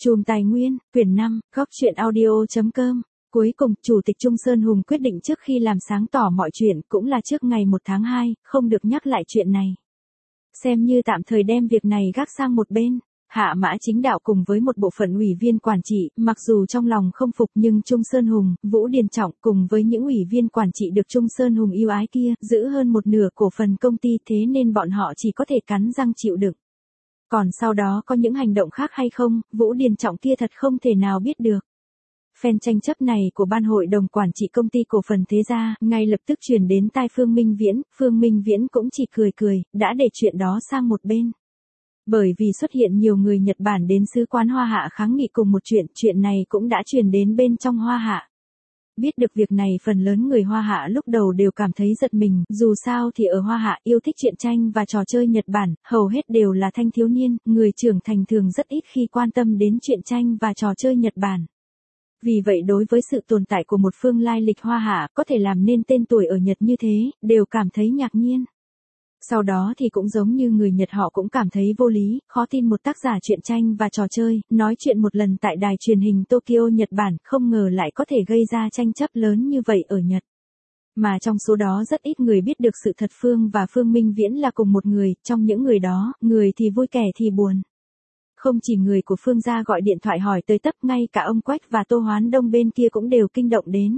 Chùm Tài Nguyên, quyển 5, góc truyện audio.com. Cuối cùng, Chủ tịch Trung Sơn Hùng quyết định trước khi làm sáng tỏ mọi chuyện, cũng là trước ngày 1 tháng 2, không được nhắc lại chuyện này. Xem như tạm thời đem việc này gác sang một bên. Hạ Mã Chính Đạo cùng với một bộ phận ủy viên quản trị, mặc dù trong lòng không phục nhưng Trung Sơn Hùng, Vũ Điền Trọng cùng với những ủy viên quản trị được Trung Sơn Hùng yêu ái kia, giữ hơn một nửa cổ phần công ty, thế nên bọn họ chỉ có thể cắn răng chịu đựng. Còn sau đó có những hành động khác hay không, Vũ Điền Trọng kia thật không thể nào biết được. Phen tranh chấp này của ban hội đồng quản trị công ty cổ phần Thế Gia, ngay lập tức truyền đến tai Phương Minh Viễn cũng chỉ cười, đã để chuyện đó sang một bên. Bởi vì xuất hiện nhiều người Nhật Bản đến sứ quán Hoa Hạ kháng nghị cùng một chuyện này cũng đã truyền đến bên trong Hoa Hạ. Biết được việc này phần lớn người Hoa Hạ lúc đầu đều cảm thấy giật mình, dù sao thì ở Hoa Hạ yêu thích truyện tranh và trò chơi Nhật Bản, hầu hết đều là thanh thiếu niên, người trưởng thành thường rất ít khi quan tâm đến truyện tranh và trò chơi Nhật Bản. Vì vậy đối với sự tồn tại của một phương lai lịch Hoa Hạ có thể làm nên tên tuổi ở Nhật như thế, đều cảm thấy ngạc nhiên. Sau đó thì cũng giống như người Nhật họ cũng cảm thấy vô lý, khó tin một tác giả truyện tranh và trò chơi, nói chuyện một lần tại đài truyền hình Tokyo Nhật Bản, không ngờ lại có thể gây ra tranh chấp lớn như vậy ở Nhật. Mà trong số đó rất ít người biết được sự thật Phương và Phương Minh Viễn là cùng một người, trong những người đó, người thì vui kẻ thì buồn. Không chỉ người của Phương gia gọi điện thoại hỏi tới tấp, ngay cả ông Quách và Tô Hoán Đông bên kia cũng đều kinh động đến.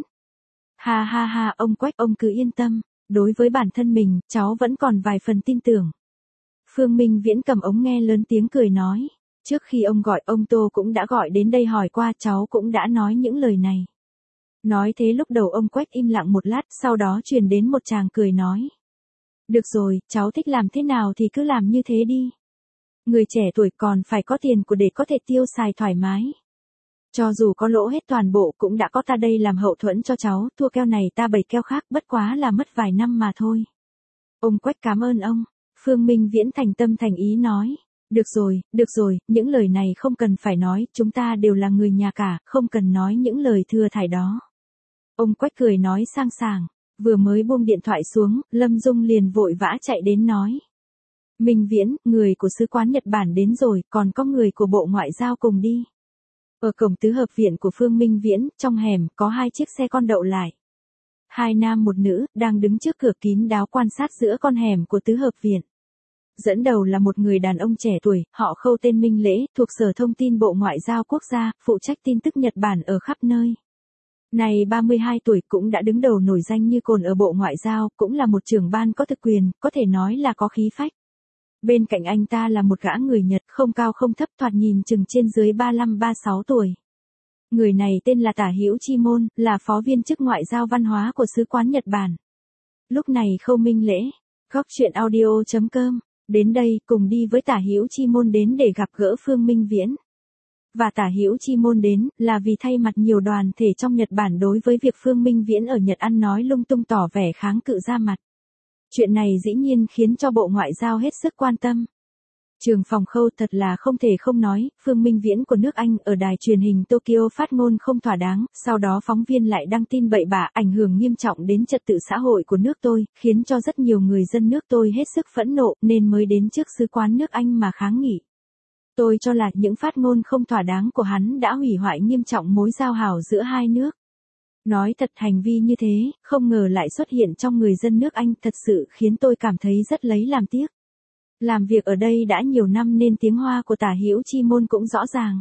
Ha, ông Quách, ông cứ yên tâm. Đối với bản thân mình, cháu vẫn còn vài phần tin tưởng. Phương Minh Viễn cầm ống nghe lớn tiếng cười nói. Trước khi ông gọi, ông Tô cũng đã gọi đến đây hỏi qua, cháu cũng đã nói những lời này. Nói thế lúc đầu ông Quách im lặng một lát, sau đó truyền đến một tràng cười nói. Được rồi, cháu thích làm thế nào thì cứ làm như thế đi. Người trẻ tuổi còn phải có tiền của để có thể tiêu xài thoải mái. Cho dù có lỗ hết toàn bộ cũng đã có ta đây làm hậu thuẫn cho cháu, thua keo này ta bày keo khác, bất quá là mất vài năm mà thôi. Ông Quách cảm ơn ông. Phương Minh Viễn thành tâm thành ý nói. Được rồi, những lời này không cần phải nói, chúng ta đều là người nhà cả, không cần nói những lời thừa thải đó. Ông Quách cười nói sang sảng, vừa mới buông điện thoại xuống, Lâm Dung liền vội vã chạy đến nói. Minh Viễn, người của sứ quán Nhật Bản đến rồi, còn có người của Bộ Ngoại giao cùng đi. Ở cổng tứ hợp viện của Phương Minh Viễn, trong hẻm, có 2 chiếc xe con đậu lại. 2 nam một nữ, đang đứng trước cửa kín đáo quan sát giữa con hẻm của tứ hợp viện. Dẫn đầu là một người đàn ông trẻ tuổi, họ Khâu tên Minh Lễ, thuộc Sở Thông tin Bộ Ngoại giao Quốc gia, phụ trách tin tức Nhật Bản ở khắp nơi. Này 32 tuổi cũng đã đứng đầu nổi danh như cồn ở Bộ Ngoại giao, cũng là một trưởng ban có thực quyền, có thể nói là có khí phách. Bên cạnh anh ta là một gã người Nhật, không cao không thấp, thoạt nhìn chừng trên dưới 35-36 tuổi. Người này tên là Tả Hữu Chi Môn, là phó viên chức ngoại giao văn hóa của sứ quán Nhật Bản. Lúc này Khâu Minh Lễ, góc truyện audio.com, đến đây cùng đi với Tả Hữu Chi Môn đến để gặp gỡ Phương Minh Viễn. Và Tả Hữu Chi Môn đến là vì thay mặt nhiều đoàn thể trong Nhật Bản đối với việc Phương Minh Viễn ở Nhật ăn nói lung tung tỏ vẻ kháng cự ra mặt. Chuyện này dĩ nhiên khiến cho Bộ Ngoại giao hết sức quan tâm. Trường phòng Khâu thật là không thể không nói, Phương Minh Viễn của nước Anh ở đài truyền hình Tokyo phát ngôn không thỏa đáng, sau đó phóng viên lại đăng tin bậy bạ ảnh hưởng nghiêm trọng đến trật tự xã hội của nước tôi, khiến cho rất nhiều người dân nước tôi hết sức phẫn nộ nên mới đến trước sứ quán nước Anh mà kháng nghị. Tôi cho là những phát ngôn không thỏa đáng của hắn đã hủy hoại nghiêm trọng mối giao hảo giữa hai nước. Nói thật, hành vi như thế, không ngờ lại xuất hiện trong người dân nước Anh, thật sự khiến tôi cảm thấy rất lấy làm tiếc. Làm việc ở đây đã nhiều năm nên tiếng Hoa của Tả Hữu Chi Môn cũng rõ ràng.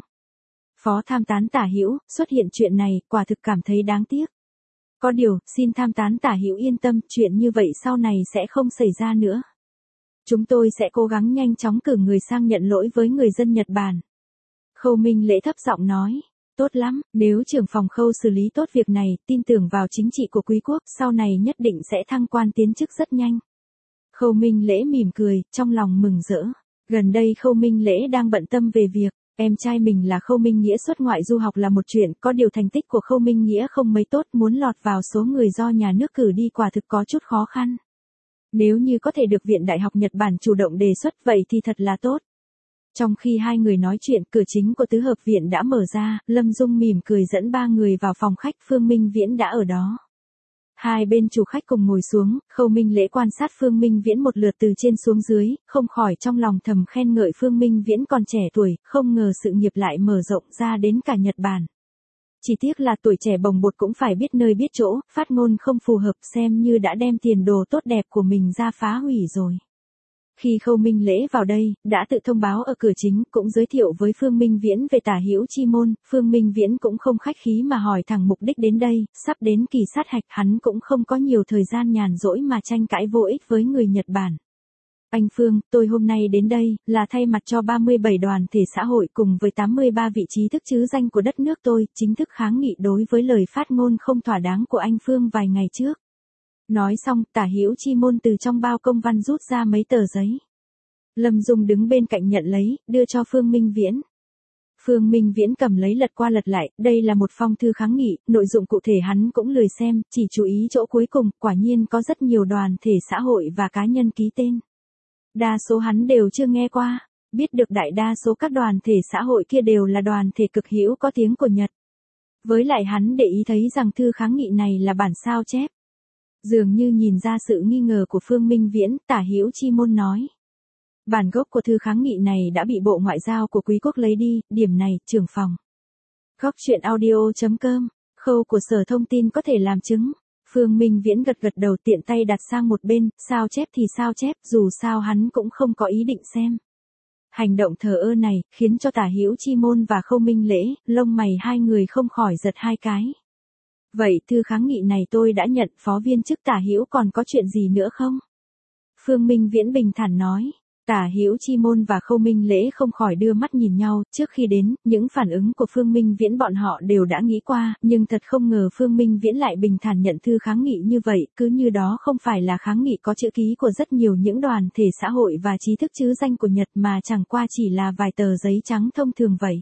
Phó tham tán Tả Hữu, xuất hiện chuyện này, quả thực cảm thấy đáng tiếc. Có điều, xin tham tán Tả Hữu yên tâm, chuyện như vậy sau này sẽ không xảy ra nữa. Chúng tôi sẽ cố gắng nhanh chóng cử người sang nhận lỗi với người dân Nhật Bản. Khâu Minh Lễ thấp giọng nói. Tốt lắm, nếu trưởng phòng Khâu xử lý tốt việc này, tin tưởng vào chính trị của quý quốc, sau này nhất định sẽ thăng quan tiến chức rất nhanh. Khâu Minh Lễ mỉm cười, trong lòng mừng rỡ. Gần đây Khâu Minh Lễ đang bận tâm về việc, em trai mình là Khâu Minh Nghĩa xuất ngoại du học là một chuyện, có điều thành tích của Khâu Minh Nghĩa không mấy tốt, muốn lọt vào số người do nhà nước cử đi quả thực có chút khó khăn. Nếu như có thể được Viện Đại học Nhật Bản chủ động đề xuất vậy thì thật là tốt. Trong khi hai người nói chuyện, cửa chính của tứ hợp viện đã mở ra, Lâm Dung mỉm cười dẫn 3 người vào phòng khách, Phương Minh Viễn đã ở đó. Hai bên chủ khách cùng ngồi xuống, Khâu Minh Lễ quan sát Phương Minh Viễn một lượt từ trên xuống dưới, không khỏi trong lòng thầm khen ngợi Phương Minh Viễn còn trẻ tuổi, không ngờ sự nghiệp lại mở rộng ra đến cả Nhật Bản. Chỉ tiếc là tuổi trẻ bồng bột cũng phải biết nơi biết chỗ, phát ngôn không phù hợp, xem như đã đem tiền đồ tốt đẹp của mình ra phá hủy rồi. Khi Khâu Minh Lễ vào đây, đã tự thông báo ở cửa chính, cũng giới thiệu với Phương Minh Viễn về Tả Hữu Chi môn, Phương Minh Viễn cũng không khách khí mà hỏi thẳng mục đích đến đây, sắp đến kỳ sát hạch, hắn cũng không có nhiều thời gian nhàn rỗi mà tranh cãi vô ích với người Nhật Bản. Anh Phương, tôi hôm nay đến đây, là thay mặt cho 37 đoàn thể xã hội cùng với 83 vị trí thức trứ danh của đất nước tôi, chính thức kháng nghị đối với lời phát ngôn không thỏa đáng của anh Phương vài ngày trước. Nói xong, Tả Hữu Chi môn từ trong bao công văn rút ra mấy tờ giấy. Lâm Dung đứng bên cạnh nhận lấy, đưa cho Phương Minh Viễn. Phương Minh Viễn cầm lấy lật qua lật lại, đây là một phong thư kháng nghị, nội dụng cụ thể hắn cũng lười xem, chỉ chú ý chỗ cuối cùng, quả nhiên có rất nhiều đoàn thể xã hội và cá nhân ký tên. Đa số hắn đều chưa nghe qua, biết được đại đa số các đoàn thể xã hội kia đều là đoàn thể cực hữu có tiếng của Nhật. Với lại hắn để ý thấy rằng thư kháng nghị này là bản sao chép. Dường như nhìn ra sự nghi ngờ của Phương Minh Viễn, Tả Hữu Chi môn nói. Bản gốc của thư kháng nghị này đã bị Bộ Ngoại giao của Quý quốc lấy đi, điểm này, trưởng phòng. Góc truyện audio.com, khâu của Sở Thông tin có thể làm chứng. Phương Minh Viễn gật gật đầu tiện tay đặt sang một bên, sao chép thì sao chép, dù sao hắn cũng không có ý định xem. Hành động thờ ơ này, khiến cho Tả Hữu Chi môn và Khâu Minh Lễ, lông mày hai người không khỏi giật hai cái. Vậy thư kháng nghị này tôi đã nhận, phó viên chức Tả Hữu còn có chuyện gì nữa không? Phương Minh Viễn bình thản nói. Tả Hữu Chi môn và Khâu Minh Lễ không khỏi đưa mắt nhìn nhau, trước khi đến, những phản ứng của Phương Minh Viễn bọn họ đều đã nghĩ qua, nhưng thật không ngờ Phương Minh Viễn lại bình thản nhận thư kháng nghị như vậy, cứ như đó không phải là kháng nghị có chữ ký của rất nhiều những đoàn thể xã hội và trí thức trứ danh của Nhật mà chẳng qua chỉ là vài tờ giấy trắng thông thường vậy.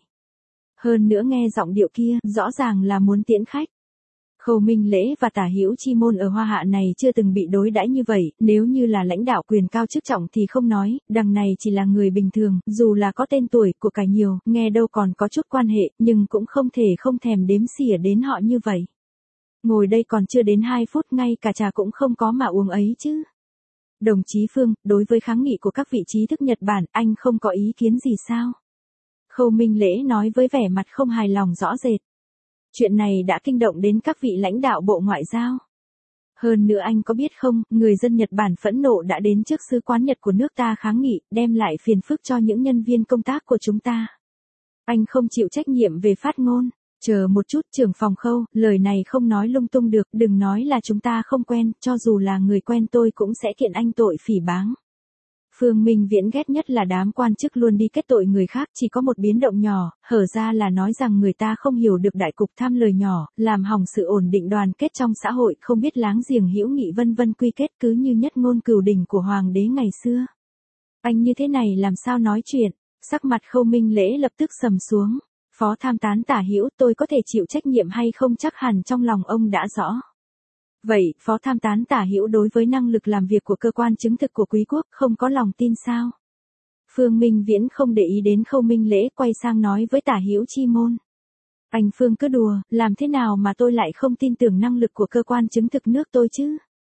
Hơn nữa nghe giọng điệu kia, rõ ràng là muốn tiễn khách. Khâu Minh Lễ và Tả Hữu Chi môn ở Hoa Hạ này chưa từng bị đối đãi như vậy, nếu như là lãnh đạo quyền cao chức trọng thì không nói, đằng này chỉ là người bình thường, dù là có tên tuổi, của cải nhiều, nghe đâu còn có chút quan hệ, nhưng cũng không thể không thèm đếm xỉa đến họ như vậy. Ngồi đây còn chưa đến 2 phút, ngay cả trà cũng không có mà uống ấy chứ. Đồng chí Phương, đối với kháng nghị của các vị trí thức Nhật Bản, anh không có ý kiến gì sao? Khâu Minh Lễ nói với vẻ mặt không hài lòng rõ rệt. Chuyện này đã kinh động đến các vị lãnh đạo Bộ Ngoại giao. Hơn nữa anh có biết không, người dân Nhật Bản phẫn nộ đã đến trước sứ quán Nhật của nước ta kháng nghị, đem lại phiền phức cho những nhân viên công tác của chúng ta. Anh không chịu trách nhiệm về phát ngôn. Chờ một chút, trưởng phòng Khâu, lời này không nói lung tung được, đừng nói là chúng ta không quen, cho dù là người quen tôi cũng sẽ kiện anh tội phỉ báng. Phương Minh Viễn ghét nhất là đám quan chức luôn đi kết tội người khác, chỉ có một biến động nhỏ, hở ra là nói rằng người ta không hiểu được đại cục, tham lời nhỏ, làm hỏng sự ổn định đoàn kết trong xã hội, không biết láng giềng hữu nghị vân vân, quy kết cứ như nhất ngôn cửu đỉnh của hoàng đế ngày xưa. Anh như thế này làm sao nói chuyện? Sắc mặt Khâu Minh Lễ lập tức sầm xuống. Phó tham tán Tả Hữu, tôi có thể chịu trách nhiệm hay không chắc hẳn trong lòng ông đã rõ. Vậy, Phó tham tán Tả Hữu đối với năng lực làm việc của cơ quan chứng thực của Quý quốc không có lòng tin sao? Phương Minh Viễn không để ý đến Khâu Minh Lễ, quay sang nói với Tả Hữu Chi môn. Anh Phương cứ đùa, làm thế nào mà tôi lại không tin tưởng năng lực của cơ quan chứng thực nước tôi chứ?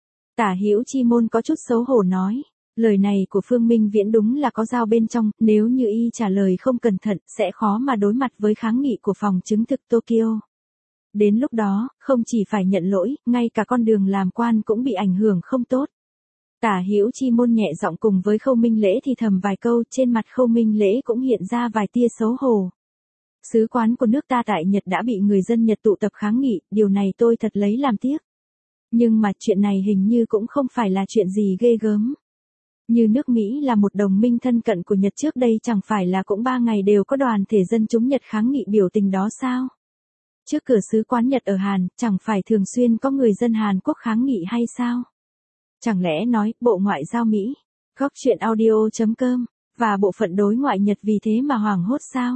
Tả Hữu Chi môn có chút xấu hổ nói. Lời này của Phương Minh Viễn đúng là có dao bên trong, nếu như y trả lời không cẩn thận, sẽ khó mà đối mặt với kháng nghị của phòng chứng thực Tokyo. Đến lúc đó, không chỉ phải nhận lỗi, ngay cả con đường làm quan cũng bị ảnh hưởng không tốt. Tả Hữu Chi môn nhẹ giọng cùng với Khâu Minh Lễ thì thầm vài câu, trên mặt Khâu Minh Lễ cũng hiện ra vài tia xấu hổ. Sứ quán của nước ta tại Nhật đã bị người dân Nhật tụ tập kháng nghị, điều này tôi thật lấy làm tiếc. Nhưng mà chuyện này hình như cũng không phải là chuyện gì ghê gớm. Như nước Mỹ là một đồng minh thân cận của Nhật trước đây chẳng phải là cũng 3 ngày đều có đoàn thể dân chúng Nhật kháng nghị biểu tình đó sao? Trước cửa sứ quán Nhật ở Hàn, chẳng phải thường xuyên có người dân Hàn Quốc kháng nghị hay sao? Chẳng lẽ nói, Bộ Ngoại giao Mỹ, góc truyện audio.com, và bộ phận đối ngoại Nhật vì thế mà hoảng hốt sao?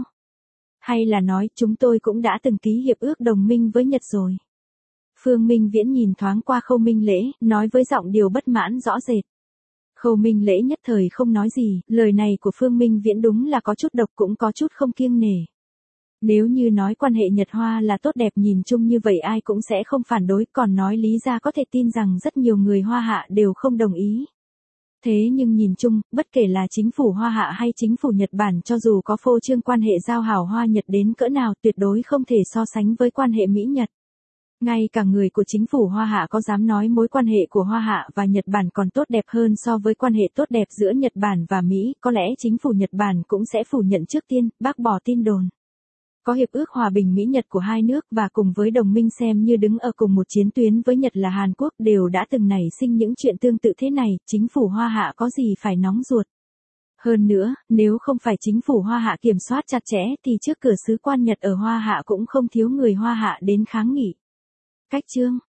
Hay là nói, chúng tôi cũng đã từng ký hiệp ước đồng minh với Nhật rồi? Phương Minh Viễn nhìn thoáng qua Khâu Minh Lễ, nói với giọng điều bất mãn rõ rệt. Khâu Minh Lễ nhất thời không nói gì, lời này của Phương Minh Viễn đúng là có chút độc cũng có chút không kiêng nể. Nếu như nói quan hệ Nhật Hoa là tốt đẹp nhìn chung như vậy ai cũng sẽ không phản đối, còn nói lý ra có thể tin rằng rất nhiều người Hoa Hạ đều không đồng ý. Thế nhưng nhìn chung, bất kể là chính phủ Hoa Hạ hay chính phủ Nhật Bản cho dù có phô trương quan hệ giao hảo Hoa Nhật đến cỡ nào tuyệt đối không thể so sánh với quan hệ Mỹ-Nhật. Ngay cả người của chính phủ Hoa Hạ có dám nói mối quan hệ của Hoa Hạ và Nhật Bản còn tốt đẹp hơn so với quan hệ tốt đẹp giữa Nhật Bản và Mỹ, có lẽ chính phủ Nhật Bản cũng sẽ phủ nhận trước tiên, bác bỏ tin đồn. Có hiệp ước hòa bình Mỹ-Nhật của hai nước và cùng với đồng minh xem như đứng ở cùng một chiến tuyến với Nhật là Hàn Quốc đều đã từng nảy sinh những chuyện tương tự thế này, chính phủ Hoa Hạ có gì phải nóng ruột. Hơn nữa, nếu không phải chính phủ Hoa Hạ kiểm soát chặt chẽ thì trước cửa sứ quan Nhật ở Hoa Hạ cũng không thiếu người Hoa Hạ đến kháng nghị. Cách chương